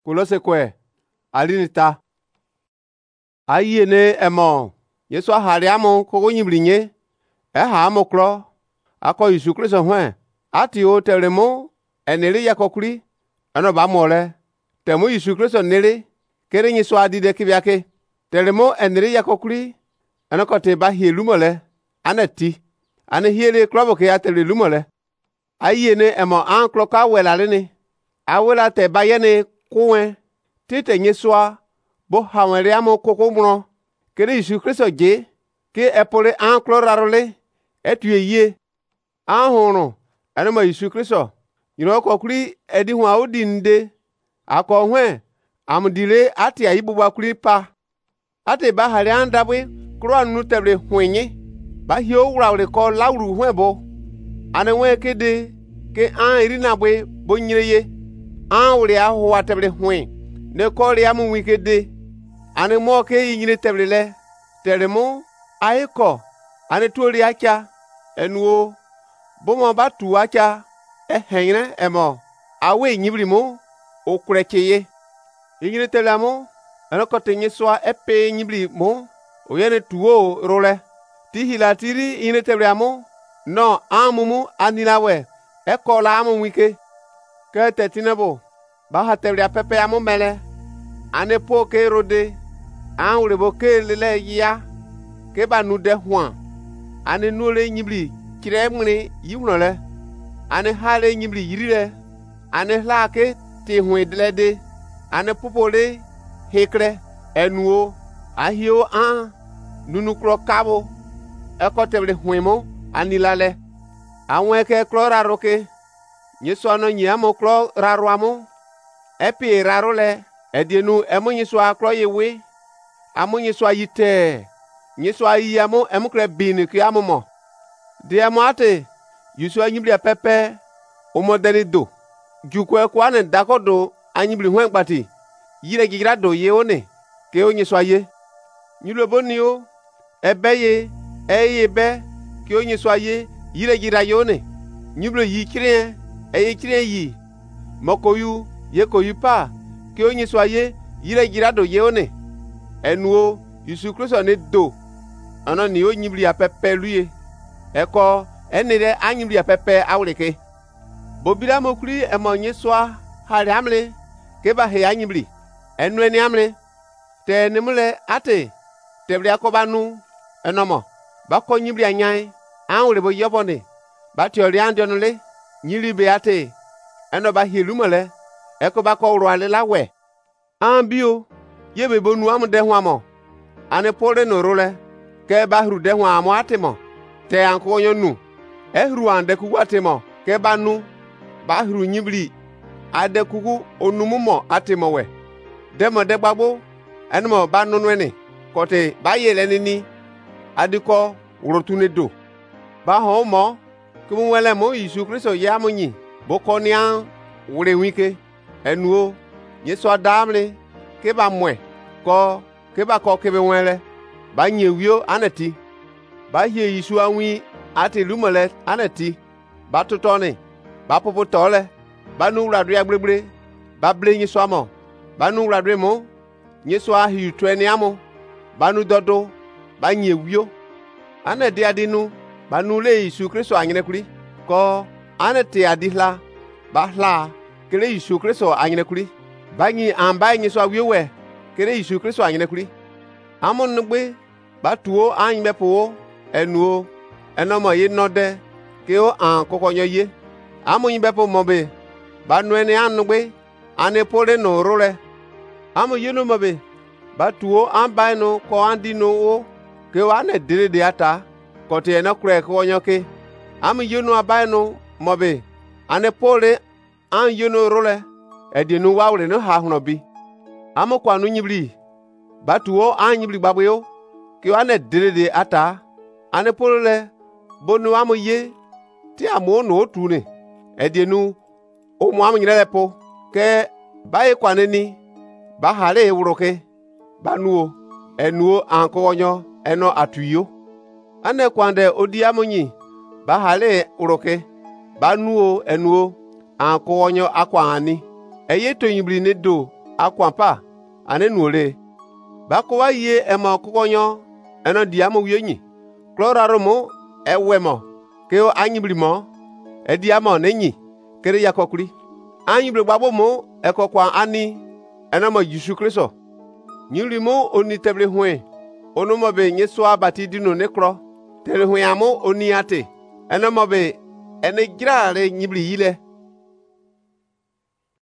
Kolose kwe alinita aye ne emo Yesu hariamo kogo nyiblinye ha amokro ako Yesu Kristo hwen ati o teremo enere yakokuri eno ba mole temo Yesu Kristo nere kere nyiso adide kibiake teremo enere yakokuri eno kote ba hielumole anati ane hiele klobo ke atere lumole aye ne emo anklo ka welale ni awela te bayene kuwe tite nyeswa bo hawere amo kokomro kere Yesu Kristo je ke epole anklo rarole etuye ye ahunu anema Yesu Kristo yino kokuri edi hu awdinde akọ hwe amdile ati ayibuba kuri pa ati ba hare andabwe kro anu tebre hwenye ba hio wrawre ko lawru hwebo ane we kede ke an irina bwe bonyireye an wure ahwa tebre hwen ne ko ri amu wikede ane mo ke yinyire tebre le teremo aiko ane tuori acha enuo bomo batu acha ehenre emo awe nyibrimo okurecheye yinyire tebre amu ane ko tenyeswa epe nyibri mo oyene tuo role tihila tiri yinyire tebre amu no amumu anilawe ekola amu wike ke tetinebo ba hatebre pepe amu mele ane po ke rode an urebo ke lele ya ke ba nude hwan ane nule nyibli kire mune yiwunole ane hale nyibli yirire ane hla ke ti hwedlede ane popole hekre enuo ahio an nunukro kabo ekotebre hwemo anilale àwọn eke klo raroke nyiso no nyiamo klo raroamo epi rarole edienu emunyiso aklo yewe amunyiso ayite nyiso ayamo emukre bin ki amumo de amate yuso anyibli pepe omodeli do jukwe kwa ne dakodo anyibli hwen pati yire gigira do ye one ke onyiso aye nyulobonio ebeye eyebe ke onyiso aye yire gira yone nyiblo yi kire eye kire yi mokoyu ye koyu pa ke onyi swaye yire gira do yone enuo Yesu Kristo ne do ana ni o nyibli apepe luye eko enire anyibli apepe awreke bobira mokuri emonye swa hari amle ke ba he anyibli enu eni amle te nemule ate tebri akobanu enomo bako nyibli anyan an bo yobone ba tiori andionle nyiri be ate eno ba hilumole eko ba ko ro ale lawe an bio yebe bonu am de hwamo ane pore no role ke ba hru de hwamo atemo te an ko yonu ehru an de kugu atemo ke ba nu ba hru nyibli ade kugu onumumo atemo we demo de gbagbo enmo ba nunu ene kote ba yele ni adiko urotune do ba ho mo kumu wele mo Yesu Kristo ya munyi bokonia wure wike enuo Yesu adamle ke ba mwe ko ke ba ko ke be wele ba nyewio anati ba hie Yesu anwi ati lumole anati ba tutone ba popo tole ba nu wradre agbrebre ba ble Yesu amo ba nu wradre mo Yesu ahi twene amo ba nu dodo ba nyewio anadi adinu banule Yesu Kristo anyine kuri ko anete adihla bahla kele Yesu Kristo anyine kuri banyi amba nyi so awiwe kele Yesu Kristo anyine kuri amonugbe batuo anymepo enuo enomo ye node ke o an kokonyo ye amonyi bepo mobe banu ene anugbe anepole no role amo yenu mobe batuo amba no ko andino o ke wa ne dire de ata kote ena kure ko nyoke am yunu abaino mobe ane pole an yunu role edinu wawre no ha huno bi am kwa nu nyibli batuo an nyibli babyo ki wane direde ata ane pole bonu am ye ti amo no tune edinu o mo am nyelepo ke bae kwaneni ba hale wuroke banuo enuo an ko onyo eno atuyo ane kwande odi amonyi ba hale uroke ba nuo enuo an ko onyo akwa ani eye to nyibli ne do akwampa ane nuole ba ko wa ye emo kokonyo eno diamo wienyi klorarumo ewemo ke anyibrimo ediamo nenyi kere yakokuri anyibri gbabomo ekokwa ani eno mo Yesu Kristo nyirimo oni tebre hwe ono mo be nyeswa batidino nekro tere hwe amo oni ate eno mo be ene grare nyibri yile